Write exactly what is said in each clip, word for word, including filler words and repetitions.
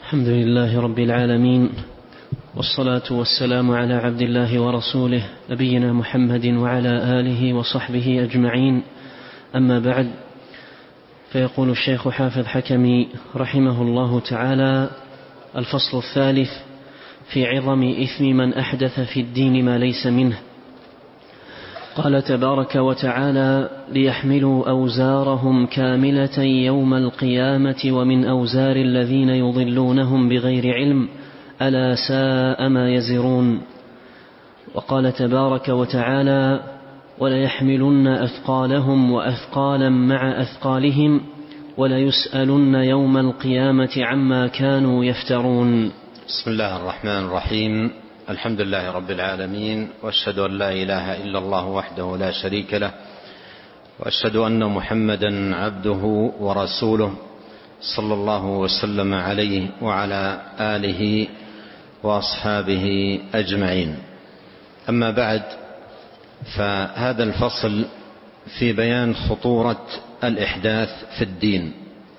الحمد لله رب العالمين، والصلاة والسلام على عبد الله ورسوله نبينا محمد وعلى آله وصحبه أجمعين. أما بعد، فيقول الشيخ حافظ حكمي رحمه الله تعالى: الفصل الثالث في عظم إثم من أحدث في الدين ما ليس منه. قال تبارك وتعالى: ليحملوا أوزارهم كاملة يوم القيامة ومن أوزار الذين يضلونهم بغير علم ألا ساء ما يزرون. وقال تبارك وتعالى: وليحملن أثقالهم وأثقالا مع أثقالهم وليسألن يوم القيامة عما كانوا يفترون. بسم الله الرحمن الرحيم. الحمد لله رب العالمين، وأشهد أن لا إله إلا الله وحده لا شريك له، وأشهد أن محمدا عبده ورسوله صلى الله وسلم عليه وعلى آله وأصحابه أجمعين. أما بعد، فهذا الفصل في بيان خطورة الإحداث في الدين.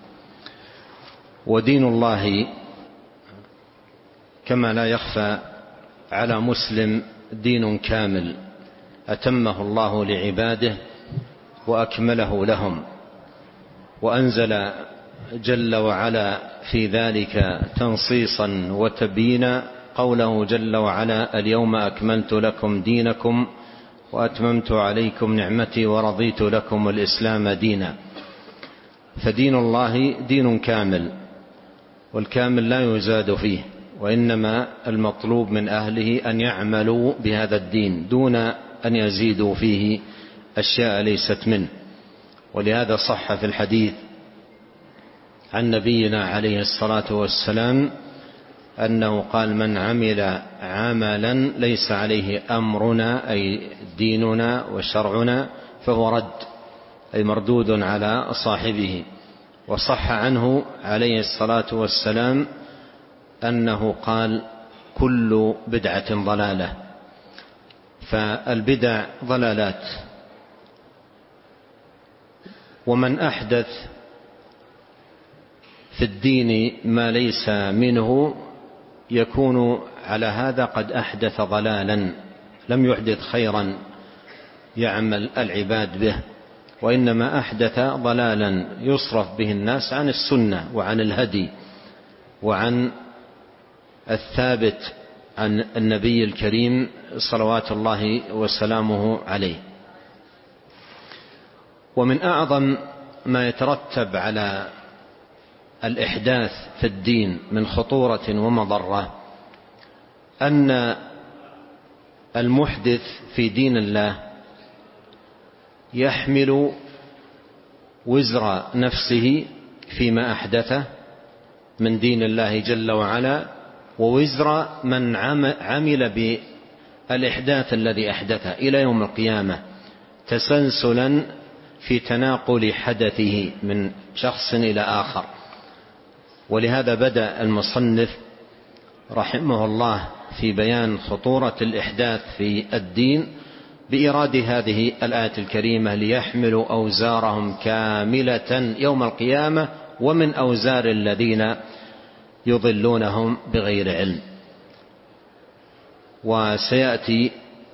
ودين الله كما لا يخفى على مسلم دين كامل أتمه الله لعباده وأكمله لهم، وأنزل جل وعلا في ذلك تنصيصا وتبيينا قوله جل وعلا: اليوم أكملت لكم دينكم وأتممت عليكم نعمتي ورضيت لكم الإسلام دينا. فدين الله دين كامل، والكامل لا يزاد فيه، وإنما المطلوب من أهله أن يعملوا بهذا الدين دون أن يزيدوا فيه أشياء ليست منه. ولهذا صح في الحديث عن نبينا عليه الصلاة والسلام أنه قال: من عمل عملا ليس عليه أمرنا، أي ديننا وشرعنا، فهو رد، أي مردود على صاحبه. وصح عنه عليه الصلاة والسلام أنه قال: كل بدعة ضلالة. فالبدع ضلالات. ومن أحدث في الدين ما ليس منه يكون على هذا قد أحدث ضلالا، لم يحدث خيرا يعمل العباد به، وإنما أحدث ضلالا يصرف به الناس عن السنة وعن الهدي وعن الثابت عن النبي الكريم صلوات الله وسلامه عليه. ومن أعظم ما يترتب على الإحداث في الدين من خطورة ومضرة أن المحدث في دين الله يحمل وزر نفسه فيما أحدثه من دين الله جل وعلا، ووزر من عمل بالإحداث الذي أحدثه إلى يوم القيامة، تسلسلا في تناقل حدثه من شخص إلى آخر. ولهذا بدأ المصنف رحمه الله في بيان خطورة الإحداث في الدين بإيراد هذه الآية الكريمة: ليحملوا أوزارهم كاملة يوم القيامة ومن أوزار الذين يضلونهم بغير علم. وسيأتي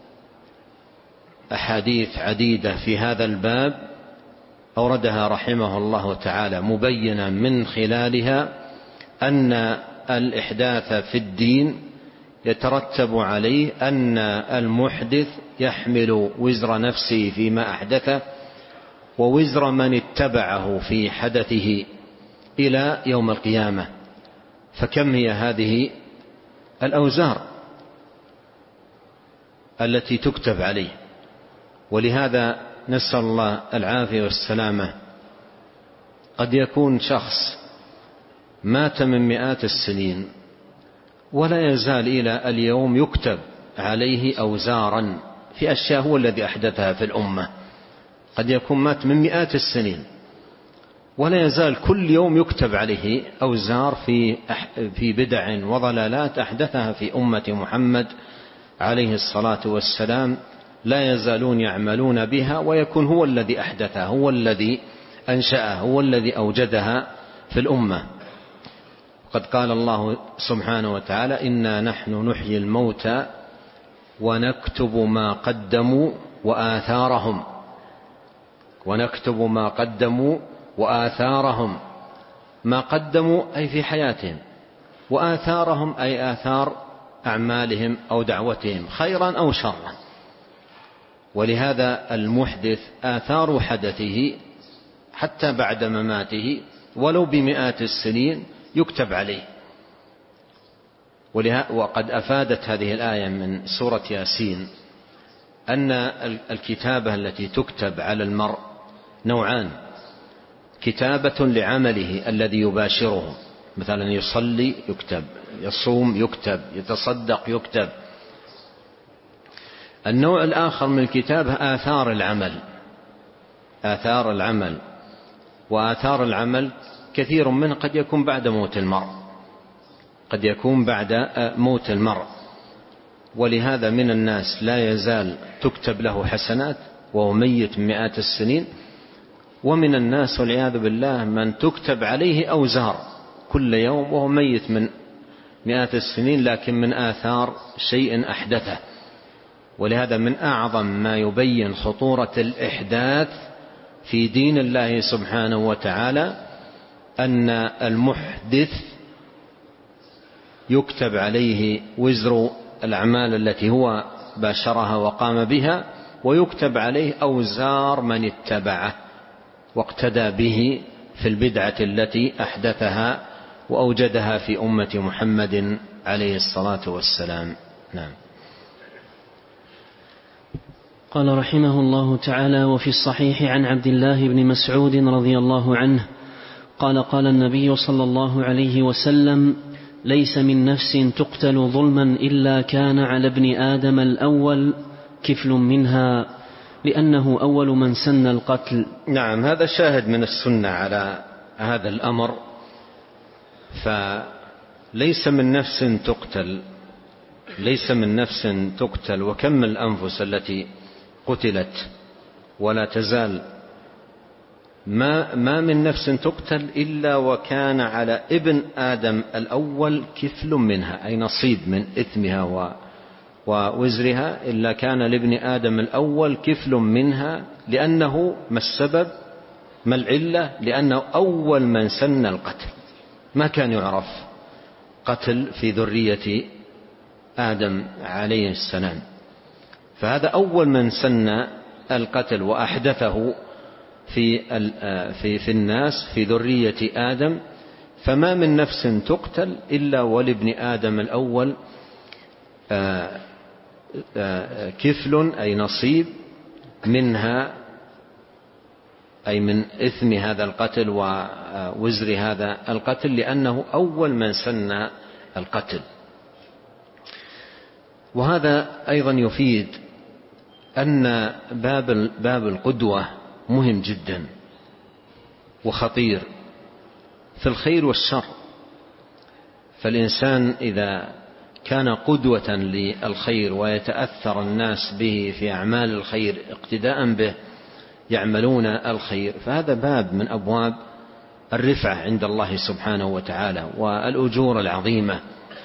أحاديث عديدة في هذا الباب أوردها رحمه الله تعالى، مبينا من خلالها أن الإحداث في الدين يترتب عليه أن المحدث يحمل وزر نفسه فيما أحدثه ووزر من اتبعه في حدثه إلى يوم القيامة. فكم هي هذه الأوزار التي تكتب عليه؟ ولهذا نسأل الله العافية والسلامة. قد يكون شخص مات من مئات السنين ولا يزال إلى اليوم يكتب عليه أوزارا في أشياء هو الذي أحدثها في الأمة. قد يكون مات من مئات السنين ولا يزال كل يوم يكتب عليه أوزار في في بدع وضلالات أحدثها في أمة محمد عليه الصلاة والسلام، لا يزالون يعملون بها، ويكون هو الذي أحدثها، هو الذي أنشأها، هو الذي أوجدها في الأمة. وقد قال الله سبحانه وتعالى إنا نحن نحيي الموتى ونكتب ما قدموا وآثارهم ونكتب ما قدموا وآثارهم ما قدموا أي في حياتهم، وآثارهم أي آثار أعمالهم أو دعوتهم خيرا أو شرا. ولهذا المحدث آثار حدثه حتى بعد مماته ولو بمئات السنين يكتب عليه. وقد أفادت هذه الآية من سورة ياسين أن الكتابة التي تكتب على المرء نوعان: كتابة لعمله الذي يباشره، مثلا يصلي يكتب، يصوم يكتب، يتصدق يكتب. النوع الآخر من الكتابة آثار العمل، آثار العمل وآثار العمل كثير منه قد يكون بعد موت المرء، قد يكون بعد موت المرء. ولهذا من الناس لا يزال تكتب له حسنات وهو ميت مئات السنين، ومن الناس والعياذ بالله من تكتب عليه أوزار كل يوم وهو ميت من مئات السنين لكن من آثار شيء أحدثه. ولهذا من أعظم ما يبين خطورة الإحداث في دين الله سبحانه وتعالى أن المحدث يكتب عليه وزر الأعمال التي هو باشرها وقام بها، ويكتب عليه أوزار من اتبعه واقتدى به في البدعة التي أحدثها وأوجدها في أمة محمد عليه الصلاة والسلام. نعم. قال رحمه الله تعالى: وفي الصحيح عن عبد الله بن مسعود رضي الله عنه قال: قال النبي صلى الله عليه وسلم: ليس من نفس تقتل ظلما إلا كان على ابن آدم الأول كفل منها، لأنه أول من سن القتل. نعم، هذا شاهد من السنة على هذا الأمر. فليس من نفس تقتل، ليس من نفس تقتل، وكم من الأنفس التي قتلت ولا تزال. ما, ما من نفس تقتل إلا وكان على ابن آدم الأول كفل منها، أي نصيب من إثمها ووزرها، إلا كان لابن آدم الأول كفل منها. لأنه ما السبب؟ ما العلة؟ لأنه أول من سن القتل، ما كان يعرف قتل في ذرية آدم عليه السلام، فهذا أول من سن القتل وأحدثه في في في الناس في ذرية آدم. فما من نفس تقتل إلا ولابن آدم الأول كفل أي نصيب منها، أي من إثم هذا القتل ووزر هذا القتل، لأنه أول من سن القتل. وهذا أيضا يفيد أن باب باب القدوة مهم جدا وخطير في الخير والشر. فالإنسان إذا كان قدوة للخير ويتأثر الناس به في أعمال الخير اقتداء به يعملون الخير، فهذا باب من أبواب الرفعة عند الله سبحانه وتعالى والأجور العظيمة.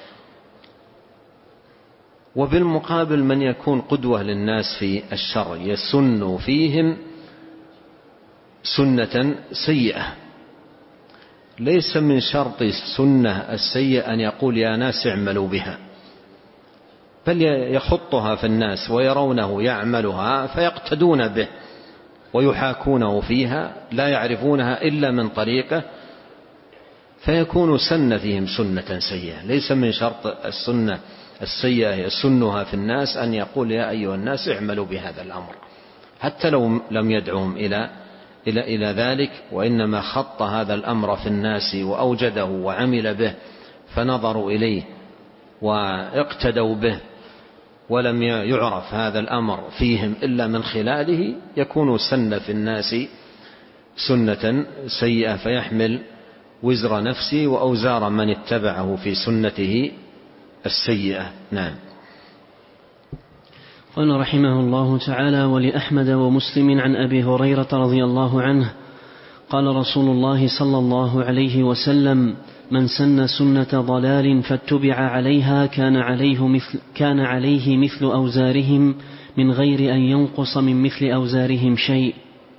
وبالمقابل من يكون قدوة للناس في الشر يسن فيهم سنة سيئة. ليس من شرط السنة السيئة أن يقول يا ناس اعملوا بها، بل يخطها في الناس ويرونه يعملها فيقتدون به ويحاكونه فيها، لا يعرفونها إلا من طريقه، فيكون سن فيهم سنة سيئة. ليس من شرط السنة السيئة يسنها في الناس أن يقول يا أيها الناس اعملوا بهذا الأمر، حتى لو لم يدعوهم إلى إلى إلى ذلك، وإنما خط هذا الأمر في الناس وأوجده وعمل به فنظروا إليه واقتدوا به، ولم يعرف هذا الأمر فيهم إلا من خلاله، يكون سن في الناس سنة سيئة فيحمل وزر نفسه وأوزار من اتبعه في سنته السيئة. نعم. قال رحمه الله تعالى: ولأحمد ومسلم عن أبي هريرة رضي الله عنه قال رسول الله صلى الله عليه وسلم: من سن سنة ضلال فاتبع عليها كان عليه مثل, كان عليه مثل أوزارهم من غير أن ينقص من مثل أوزارهم شيء.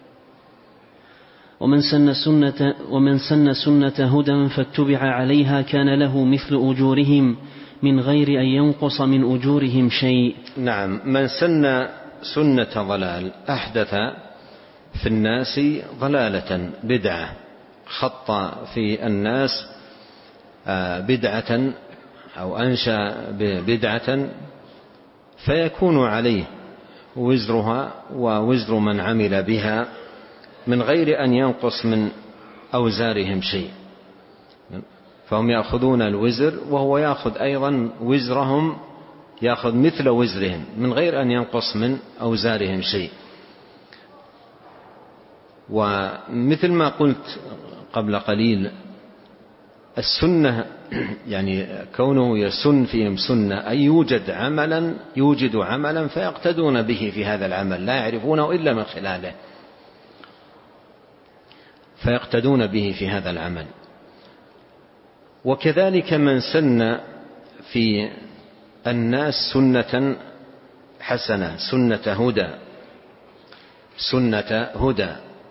ومن سن سنة, ومن سن سنة هدى فاتبع عليها كان له مثل أجورهم من غير أن ينقص من أجورهم شيء. نعم، من سن سنة ضلال أحدث في الناس ضلالة بدعة، خط في الناس بدعة أو أنشأ بدعة فيكون عليه وزرها ووزر من عمل بها من غير أن ينقص من أوزارهم شيء. فهم يأخذون الوزر وهو يأخذ أيضا وزرهم، يأخذ مثل وزرهم من غير أن ينقص من أوزارهم شيء. ومثل ما قلت قبل قليل، السنة يعني كونه يسن فيهم سنة أي يوجد عملا يوجد عملا فيقتدون به في هذا العمل، لا يعرفونه إلا من خلاله، فيقتدون به في هذا العمل. وكذلك من سن في الناس سنة حسنة، سنة هدى، سنة هدى،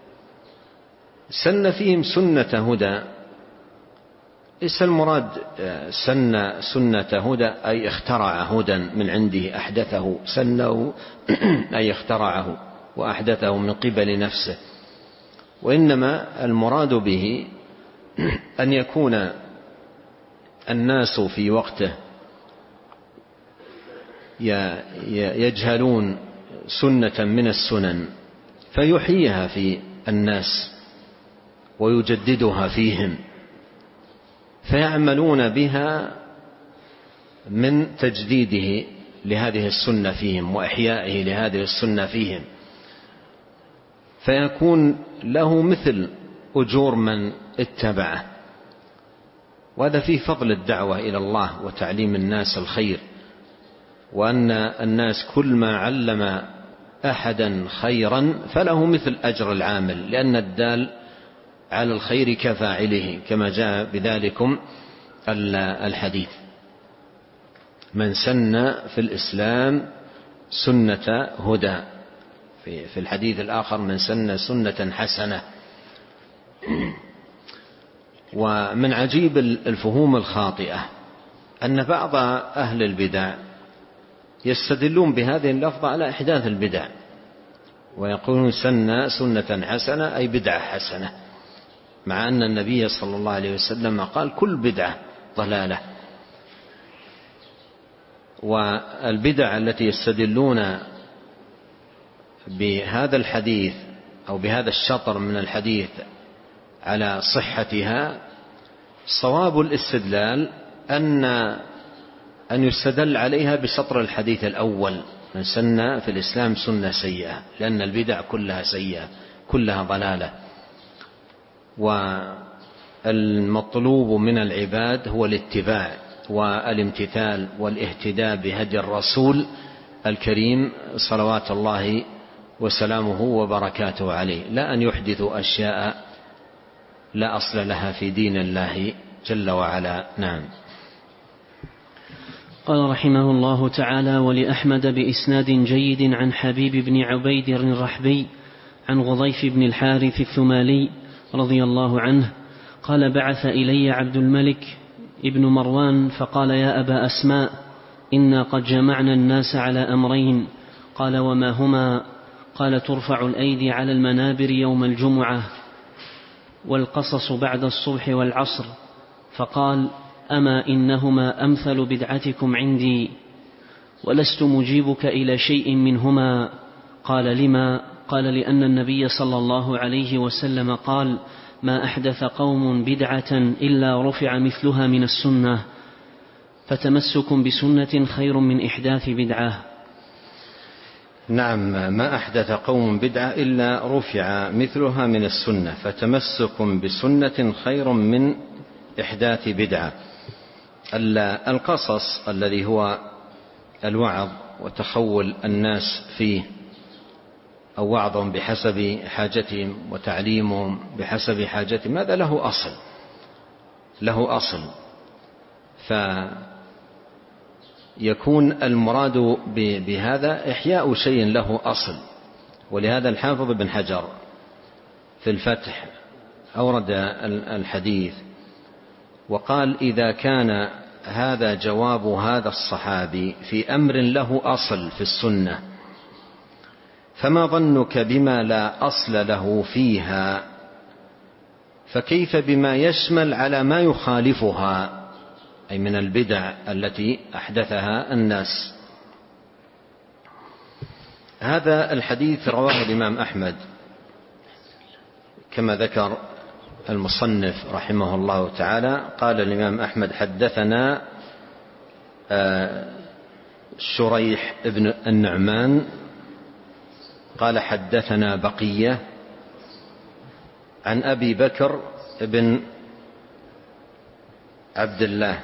سن فيهم سنة هدى. ليس المراد سن سنة هدى أي اخترع هدى من عنده أحدثه، سنه أي اخترعه وأحدثه من قبل نفسه، وإنما المراد به أن يكون الناس في وقته يجهلون سنة من السنن فيحييها في الناس ويجددها فيهم، فيعملون بها من تجديده لهذه السنة فيهم وإحيائه لهذه السنة فيهم، فيكون له مثل أجور من اتبعه. وهذا فيه فضل الدعوة إلى الله وتعليم الناس الخير، وأن الناس كل ما علم أحدا خيرا فله مثل أجر العامل، لأن الدال على الخير كفاعله كما جاء بذلكم الحديث. من سن في الإسلام سنة هدى، في الحديث الآخر من سن سنة حسنة. ومن عجيب الفهوم الخاطئة أن بعض أهل البدع يستدلون بهذه اللفظة على إحداث البدع، ويقولون سن سنة حسنة أي بدعة حسنة، مع أن النبي صلى الله عليه وسلم قال كل بدعة ضلالة. والبدع التي يستدلون بهذا الحديث أو بهذا الشطر من الحديث على صحتها، صواب الاستدلال أن أن يستدل عليها بشطر الحديث الأول من سن في الإسلام سنة سيئة، لأن البدع كلها سيئة كلها ضلالة. والمطلوب من العباد هو الاتباع والامتثال والاهتداء بهدي الرسول الكريم صلوات الله وسلامه وبركاته عليه، لا أن يحدثوا أشياء لا أصل لها في دين الله جل وعلا. نعم. قال رحمه الله تعالى: ولأحمد بإسناد جيد عن حبيب بن عبيد الرحبي عن غضيف بن الحارث الثمالي رضي الله عنه قال: بعث إلي عبد الملك ابن مروان فقال: يا أبا أسماء، إنا قد جمعنا الناس على أمرين. قال: وما هما؟ قال: ترفع الأيدي على المنابر يوم الجمعة، والقصص بعد الصبح والعصر. فقال: أما إنهما أمثل بدعتكم عندي، ولست مجيبك إلى شيء منهما. قال: لما؟ قال: لأن النبي صلى الله عليه وسلم قال: ما أحدث قوم بدعة إلا رفع مثلها من السنة، فتمسك بسنة خير من إحداث بدعة. نعم، ما أحدث قوم بدعة إلا رفع مثلها من السنة، فتمسك بسنة خير من إحداث بدعة. القصص الذي هو الوعظ وتخول الناس فيه، أو وعظهم بحسب حاجتهم وتعليمهم بحسب حاجتهم، هذا له أصل، له أصل، فيكون المراد بهذا إحياء شيء له أصل. ولهذا الحافظ بن حجر في الفتح أورد الحديث وقال: إذا كان هذا جواب هذا الصحابي في أمر له أصل في السنة، فما ظنك بما لا أصل له فيها؟ فكيف بما يشمل على ما يخالفها، أي من البدع التي أحدثها الناس. هذا الحديث رواه الإمام أحمد كما ذكر المصنف رحمه الله تعالى. قال الإمام أحمد: حدثنا شريح بن النعمان قال حدثنا بقية عن أبي بكر بن عبد الله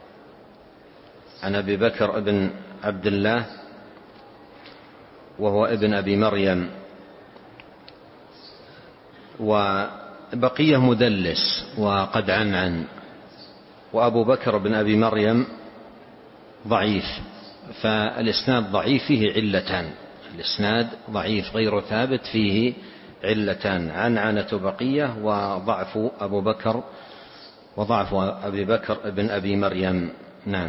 عن أبي بكر بن عبد الله وهو ابن أبي مريم، وبقية مدلس وقد عنعن، وأبو بكر بن أبي مريم ضعيف، فالإسناد ضعيف فيه علتان، الإسناد ضعيف غير ثابت فيه علتان: عنعنة بقية وضعف أبو بكر وضعف أبي بكر بن أبي مريم. نعم.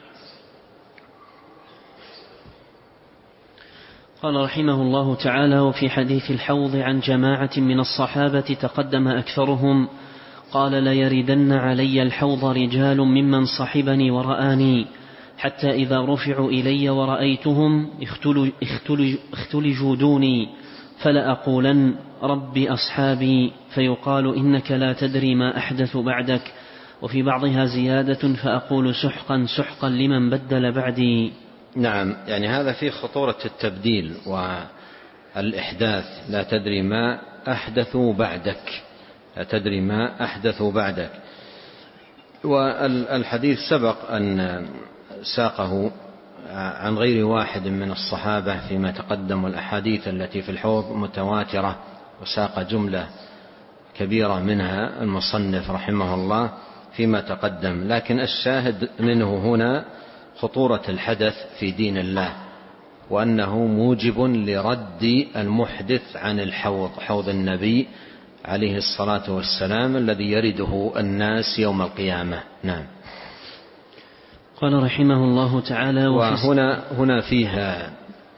قال رحمه الله تعالى: وفي حديث الحوض عن جماعة من الصحابة تقدم أكثرهم قال: ليردن علي الحوض رجال ممن صحبني ورآني، حتى إذا رفعوا إلي ورأيتهم اختلجوا دوني، فلأقولن رب أصحابي، فيقال إنك لا تدري ما أحدث بعدك. وفي بعضها زيادة: فأقول سحقا سحقا لمن بدل بعدي. نعم، يعني هذا فيه خطورة التبديل والإحداث. لا تدري ما أحدثوا بعدك، لا تدري ما أحدثوا بعدك. والحديث سبق أن ساقه عن غير واحد من الصحابة فيما تقدم، والأحاديث التي في الحوض متواترة، وساق جملة كبيرة منها المصنف رحمه الله فيما تقدم. لكن الشاهد منه هنا خطورة الحدث في دين الله، وأنه موجب لرد المحدث عن الحوض، حوض النبي عليه الصلاة والسلام الذي يرده الناس يوم القيامة. نعم. قال رحمه الله تعالى: وهنا هنا فيها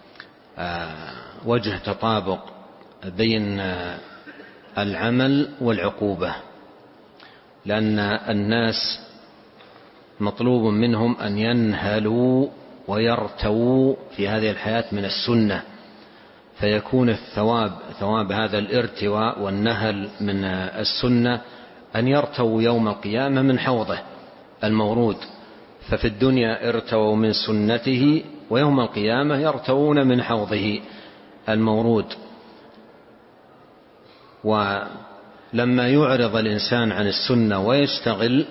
وجه تطابق بين العمل والعقوبة، لأن الناس مطلوب منهم أن ينهلوا ويرتووا في هذه الحياة من السنة، فيكون الثواب ثواب هذا الارتواء والنهل من السنة أن يرتووا يوم القيامة من حوضه المورود. ففي الدنيا ارتووا من سنته، ويوم القيامة يرتوون من حوضه المورود. ولما يعرض الإنسان عن السنة ويشتغل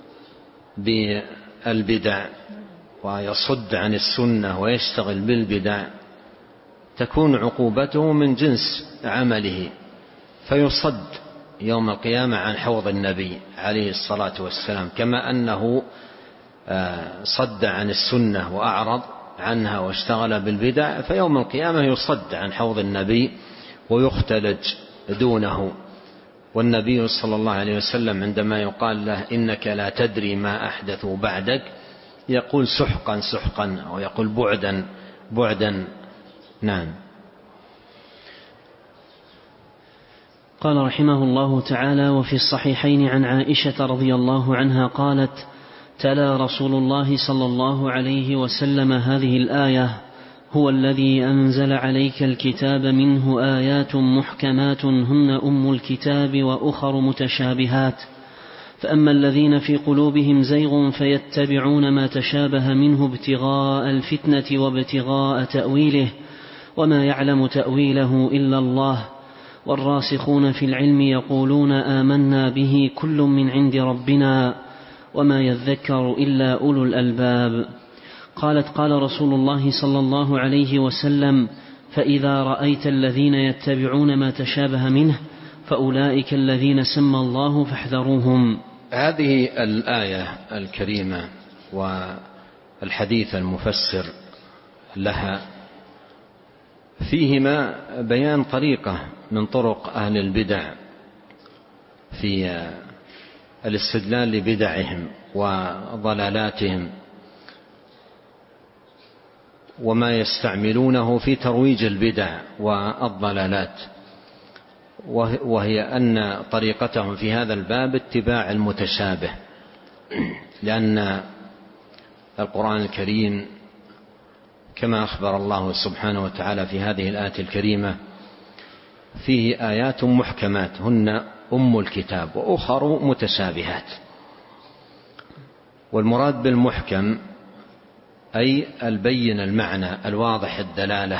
بالبدع ويصد عن السنة ويشتغل بالبدع، تكون عقوبته من جنس عمله، فيصد يوم القيامة عن حوض النبي عليه الصلاة والسلام، كما أنه صد عن السنة وأعرض عنها واشتغل بالبدع، فيوم القيامة يصد عن حوض النبي ويختلج دونه. والنبي صلى الله عليه وسلم عندما يقال له إنك لا تدري ما أحدثوا بعدك، يقول سحقا سحقا، أو يقول بعدا بعدا. نعم. قال رحمه الله تعالى: وفي الصحيحين عن عائشة رضي الله عنها قالت: تلا رسول الله صلى الله عليه وسلم هذه الآية: هو الذي أنزل عليك الكتاب منه آيات محكمات هن أم الكتاب وأخر متشابهات، فأما الذين في قلوبهم زيغ فيتبعون ما تشابه منه ابتغاء الفتنة وابتغاء تأويله، وما يعلم تأويله إلا الله، والراسخون في العلم يقولون آمنا به كل من عند ربنا وما يذكر إلا أولو الألباب. قالت: قال رسول الله صلى الله عليه وسلم: فإذا رأيت الذين يتبعون ما تشابه منه فأولئك الذين سمى الله فاحذروهم. هذه الآية الكريمة والحديث المفسر لها فيهما بيان طريقة من طرق أهل البدع في الاستدلال لبدعهم وضلالاتهم وما يستعملونه في ترويج البدع والضلالات، وهي أن طريقتهم في هذا الباب اتباع المتشابه، لأن القرآن الكريم كما أخبر الله سبحانه وتعالى في هذه الآية الكريمة فيه آيات محكمات هن أم الكتاب وأخر متشابهات. والمراد بالمحكم أي البين المعنى الواضح الدلالة،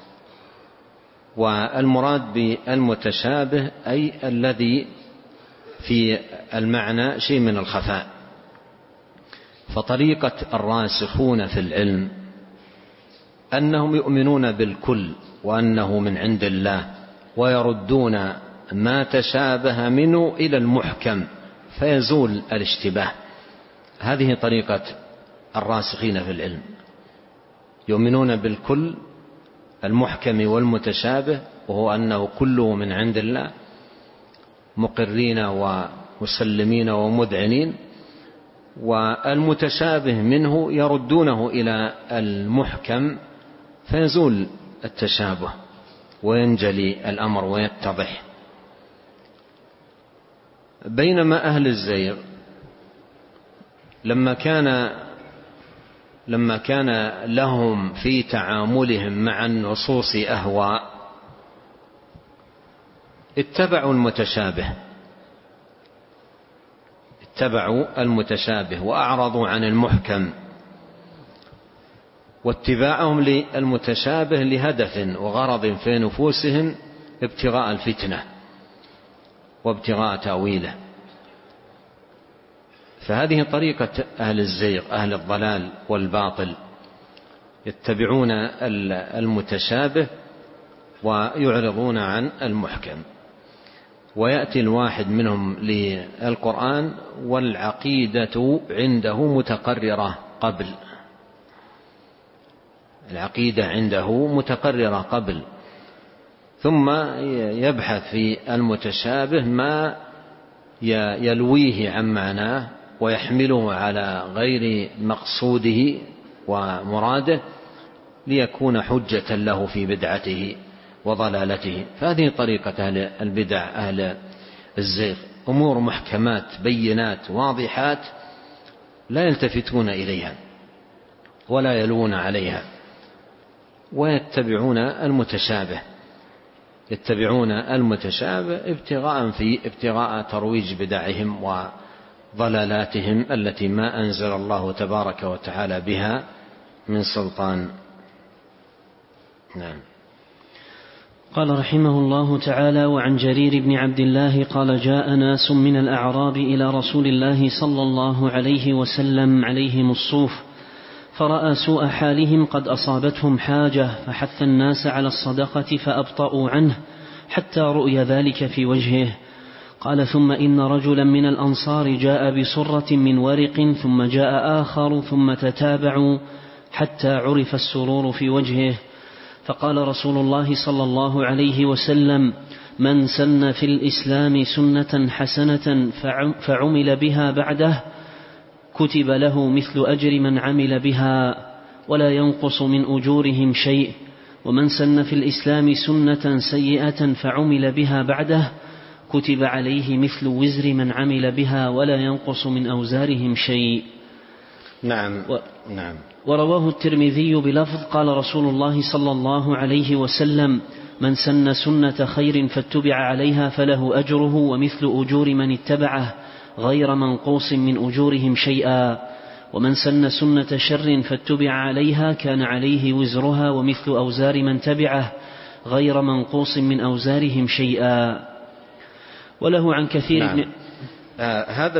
والمراد بالمتشابه أي الذي في المعنى شيء من الخفاء. فطريقة الراسخون في العلم أنهم يؤمنون بالكل وأنه من عند الله، ويردون ما تشابه منه إلى المحكم فيزول الاشتباه. هذه طريقة الراسخين في العلم، يؤمنون بالكل المحكم والمتشابه، وهو أنه كله من عند الله، مقرين ومسلمين ومذعنين، والمتشابه منه يردونه إلى المحكم فيزول التشابه وينجلي الأمر ويتضح. بينما أهل الزيغ لما كان لما كان لهم في تعاملهم مع النصوص أهواء اتبعوا المتشابه اتبعوا المتشابه وأعرضوا عن المحكم، واتباعهم للمتشابه لهدف وغرض في نفوسهم ابتغاء الفتنة وابتغاء تأويله. فهذه طريقة أهل الزيغ أهل الضلال والباطل، يتبعون المتشابه ويعرضون عن المحكم. ويأتي الواحد منهم للقرآن والعقيدة عنده متقررة قبل العقيدة عنده متقررة قبل ثم يبحث في المتشابه ما يلويه عن معناه ويحمله على غير مقصوده ومراده ليكون حجة له في بدعته وضلالته. فهذه طريقة أهل البدع أهل الزيغ، أمور محكمات بينات واضحات لا يلتفتون إليها ولا يلون عليها، ويتبعون المتشابه يتبعون المتشابه ابتغاء في ابتغاء ترويج بدعهم وضلالاتهم التي ما أنزل الله تبارك وتعالى بها من سلطان. نعم. قال رحمه الله تعالى: وعن جرير بن عبد الله قال: جاء ناس من الأعراب إلى رسول الله صلى الله عليه وسلم عليهم الصوف، فرأى سوء حالهم قد أصابتهم حاجة، فحث الناس على الصدقة فأبطأوا عنه حتى رؤي ذلك في وجهه. قال: ثم إن رجلا من الأنصار جاء بصرة من ورق، ثم جاء آخر، ثم تتابعوا حتى عرف السرور في وجهه. فقال رسول الله صلى الله عليه وسلم: من سن في الإسلام سنة حسنة فعمل بها بعده كتب له مثل أجر من عمل بها ولا ينقص من أجورهم شيء، ومن سن في الإسلام سنة سيئة فعمل بها بعده كتب عليه مثل وزر من عمل بها ولا ينقص من أوزارهم شيء. نعم. و... نعم. ورواه الترمذي بلفظ: قال رسول الله صلى الله عليه وسلم: من سن سنة خير فاتبع عليها فله أجره ومثل أجور من اتبعه غير منقوص من أجورهم شيئا، ومن سن سنة شر فاتبع عليها كان عليه وزرها ومثل أوزار من تبعه غير منقوص من أوزارهم شيئا. وله عن كثير نعم. من آه هذا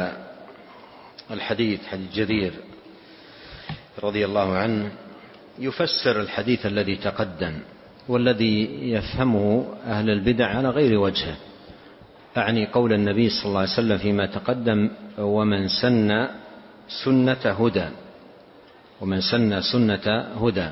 الحديث حديث جرير رضي الله عنه يفسر الحديث الذي تقدم والذي يفهمه أهل البدع على غير وجهه، أعني قول النبي صلى الله عليه وسلم فيما تقدم: ومن سن سنة هدى، ومن سن سنة هدى.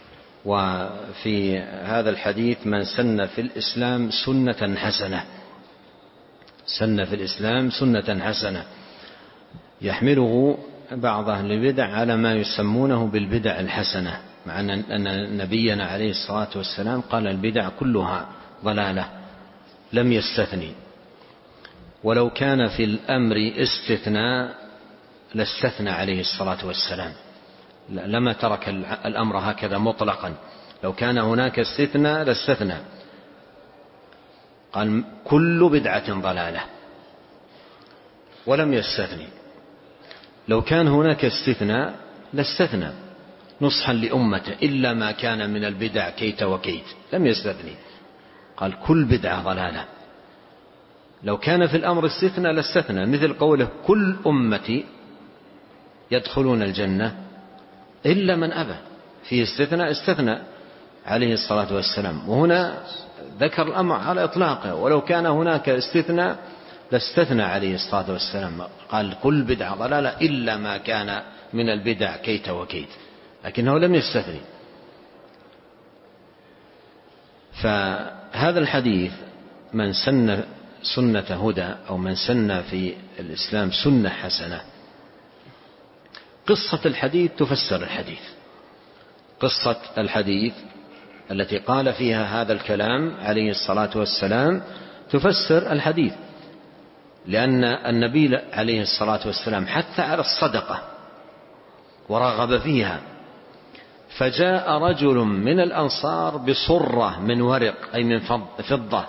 وفي هذا الحديث: من سن في الإسلام سنة حسنة، سن في الإسلام سنة حسنة، يحمله بعض أهل البدع على ما يسمونه بالبدع الحسنة، مع أن نبينا عليه الصلاة والسلام قال: البدع كلها ضلالة، لم يستثني. ولو كان في الأمر استثناء لاستثنى عليه الصلاة والسلام، لما ترك الأمر هكذا مطلقا. لو كان هناك استثناء لاستثنى، قال: كل بدعة ضلالة، ولم يستثني. لو كان هناك استثناء لاستثنى نصحا لأمته: إلا ما كان من البدع كيت وكيت، لم يستثني، قال: كل بدعة ضلالة. لو كان في الأمر استثناء لاستثنى، مثل قوله: كل أمتي يدخلون الجنة إلا من أبى، في استثناء استثنى عليه الصلاة والسلام. وهنا ذكر الأمر على إطلاقه، ولو كان هناك استثناء لاستثنى عليه الصلاة والسلام، قال: كل بدعة ضلالة إلا ما كان من البدع كيت وكيت، لكنه لم يستثني. فهذا الحديث: من سن سنة هدى، أو من سن في الإسلام سنة حسنة، قصة الحديث تفسر الحديث. قصة الحديث التي قال فيها هذا الكلام عليه الصلاة والسلام تفسر الحديث، لأن النبي عليه الصلاة والسلام حث على الصدقة ورغب فيها. فجاء رجل من الأنصار بصرة من ورق، أي من فضة،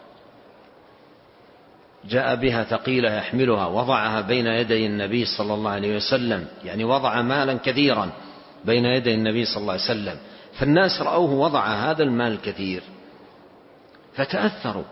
جاء بها ثقيلة يحملها، وضعها بين يدي النبي صلى الله عليه وسلم، يعني وضع مالا كثيرا بين يدي النبي صلى الله عليه وسلم. فالناس رأوه وضع هذا المال الكثير فتأثروا.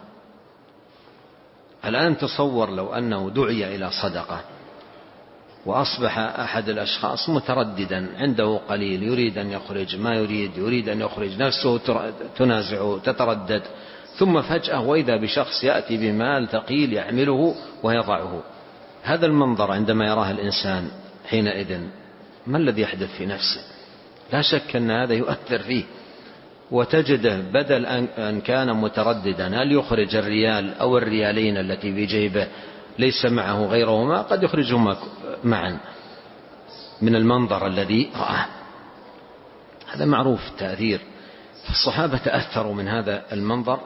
الآن تصور لو أنه دعي إلى صدقة، وأصبح أحد الأشخاص مترددا، عنده قليل، يريد أن يخرج، ما يريد، يريد أن يخرج، نفسه تنازعه، تتردد، ثم فجأة وإذا بشخص يأتي بمال ثقيل يحمله ويضعه. هذا المنظر عندما يراه الإنسان حينئذ ما الذي يحدث في نفسه؟ لا شك أن هذا يؤثر فيه، وتجده بدل أن كان مترددا هل يخرج الريال أو الريالين التي في جيبه ليس معه غيرهما، قد يخرجهما معا من المنظر الذي رآه. هذا معروف التأثير. الصحابة تأثروا من هذا المنظر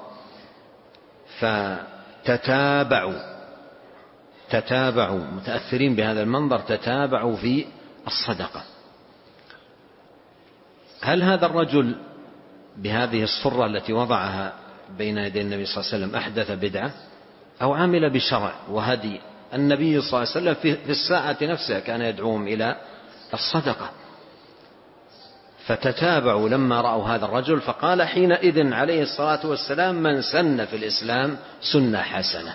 فتتابعوا تتابعوا متأثرين بهذا المنظر، تتابعوا في الصدقة. هل هذا الرجل بهذه الصرة التي وضعها بين يدي النبي صلى الله عليه وسلم أحدث بدعة، أو عمل بشرع وهدي النبي صلى الله عليه وسلم في الساعة نفسها كان يدعوهم إلى الصدقة؟ فتتابعوا لما رأوا هذا الرجل، فقال حينئذ عليه الصلاة والسلام: من سن في الإسلام سنة حسنة،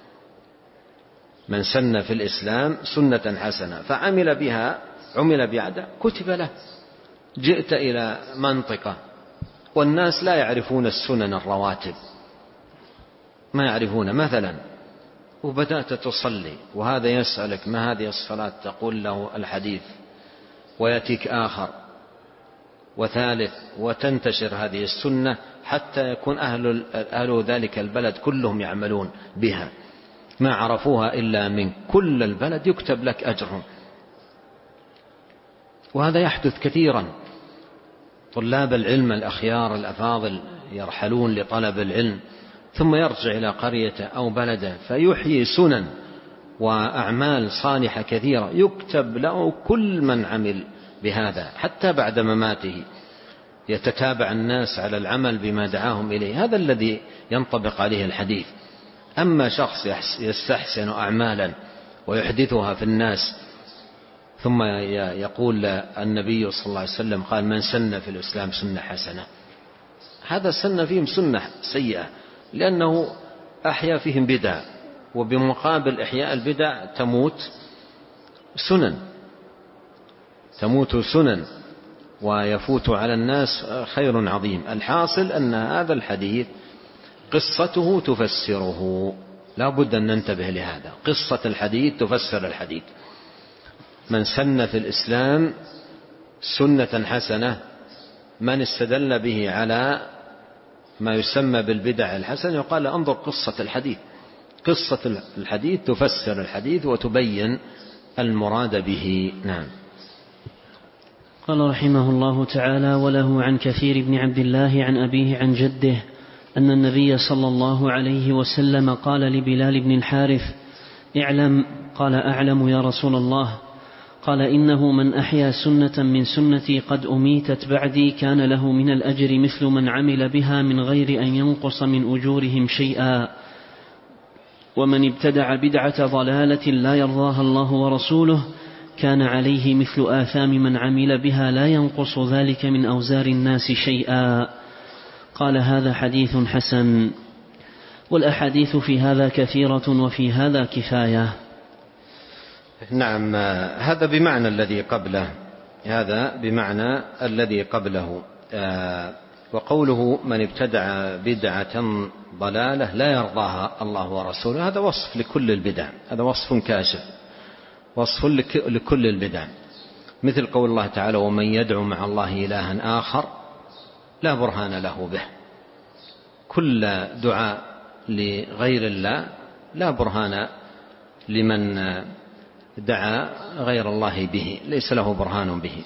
من سن في الإسلام سنة حسنة فعمل بها، عمل بعدها، كتب له. جئت إلى منطقة والناس لا يعرفون السنن الرواتب، ما يعرفون مثلا، وبدأت تصلي وهذا يسألك: ما هذه الصلاة؟ تقول له الحديث، ويأتيك آخر وثالث، وتنتشر هذه السنة حتى يكون أهل, أهل ذلك البلد كلهم يعملون بها، ما عرفوها إلا من كل البلد يكتب لك أجرهم. وهذا يحدث كثيرا. طلاب العلم الأخيار الأفاضل يرحلون لطلب العلم، ثم يرجع إلى قريته أو بلده فيحيي سنن وأعمال صالحة كثيرة، يكتب له كل من عمل بهذا حتى بعد مماته. يتتابع الناس على العمل بما دعاهم إليه. هذا الذي ينطبق عليه الحديث. أما شخص يستحسن أعمالا ويحدثها في الناس، ثم يقول النبي صلى الله عليه وسلم قال: من سن في الإسلام سنة حسنة، هذا سن فيهم سنة سيئة، لأنه أحيا فيهم بدع، وبمقابل إحياء البدع تموت سنن، تموت سنن ويفوت على الناس خير عظيم. الحاصل أن هذا الحديث قصته تفسره، لا بد أن ننتبه لهذا. قصة الحديث تفسر الحديث. من سن في الإسلام سنة حسنة، من استدل به على ما يسمى بالبدع الحسنة يقال انظر قصة الحديث. قصة الحديث تفسر الحديث وتبين المراد به. نعم. قال رحمه الله تعالى: وله عن كثير بن عبد الله عن أبيه عن جده أن النبي صلى الله عليه وسلم قال لبلال بن الحارث: اعلم. قال: أعلم يا رسول الله. قال: إنه من أحيا سنة من سنتي قد أميتت بعدي كان له من الأجر مثل من عمل بها من غير أن ينقص من أجورهم شيئا، ومن ابتدع بدعة ضلالة لا يرضاها الله ورسوله كان عليه مثل آثام من عمل بها لا ينقص ذلك من أوزار الناس شيئا. قال: هذا حديث حسن. والأحاديث في هذا كثيرة وفي هذا كفاية. نعم، هذا بمعنى الذي قبله، هذا بمعنى الذي قبله. وقوله من ابتدع بدعة ضلالة لا يرضاها الله ورسوله، هذا وصف لكل البدع، هذا وصف كاشف، وصف لكل البدع، مثل قول الله تعالى: ومن يدعو مع الله إلها آخر لا برهان له به. كل دعاء لغير الله لا برهان لمن دعا غير الله به، ليس له برهان به،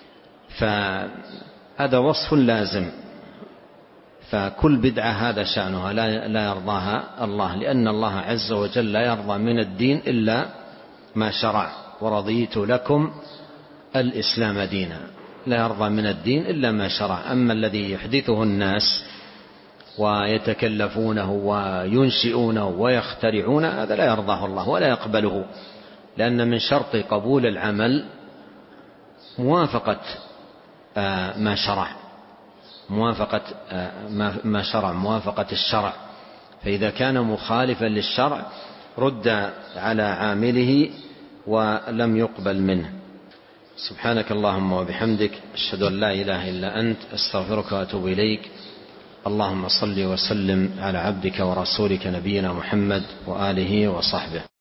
فهذا وصف لازم. فكل بدعة هذا شأنها لا يرضاها الله، لأن الله عز وجل لا يرضى من الدين إلا ما شرع: ورضيت لكم الإسلام دينا. لا يرضى من الدين إلا ما شرع. أما الذي يحدثه الناس ويتكلفونه وينشئونه ويخترعون، هذا لا يرضاه الله ولا يقبله، لأن من شرط قبول العمل موافقة ما شرع، موافقة ما شرع، موافقة الشرع. فإذا كان مخالفا للشرع رد على عامله ولم يقبل منه. سبحانك اللهم وبحمدك، أشهد أن لا إله إلا أنت، أستغفرك وأتوب إليك. اللهم صل وسلم على عبدك ورسولك نبينا محمد وآله وصحبه.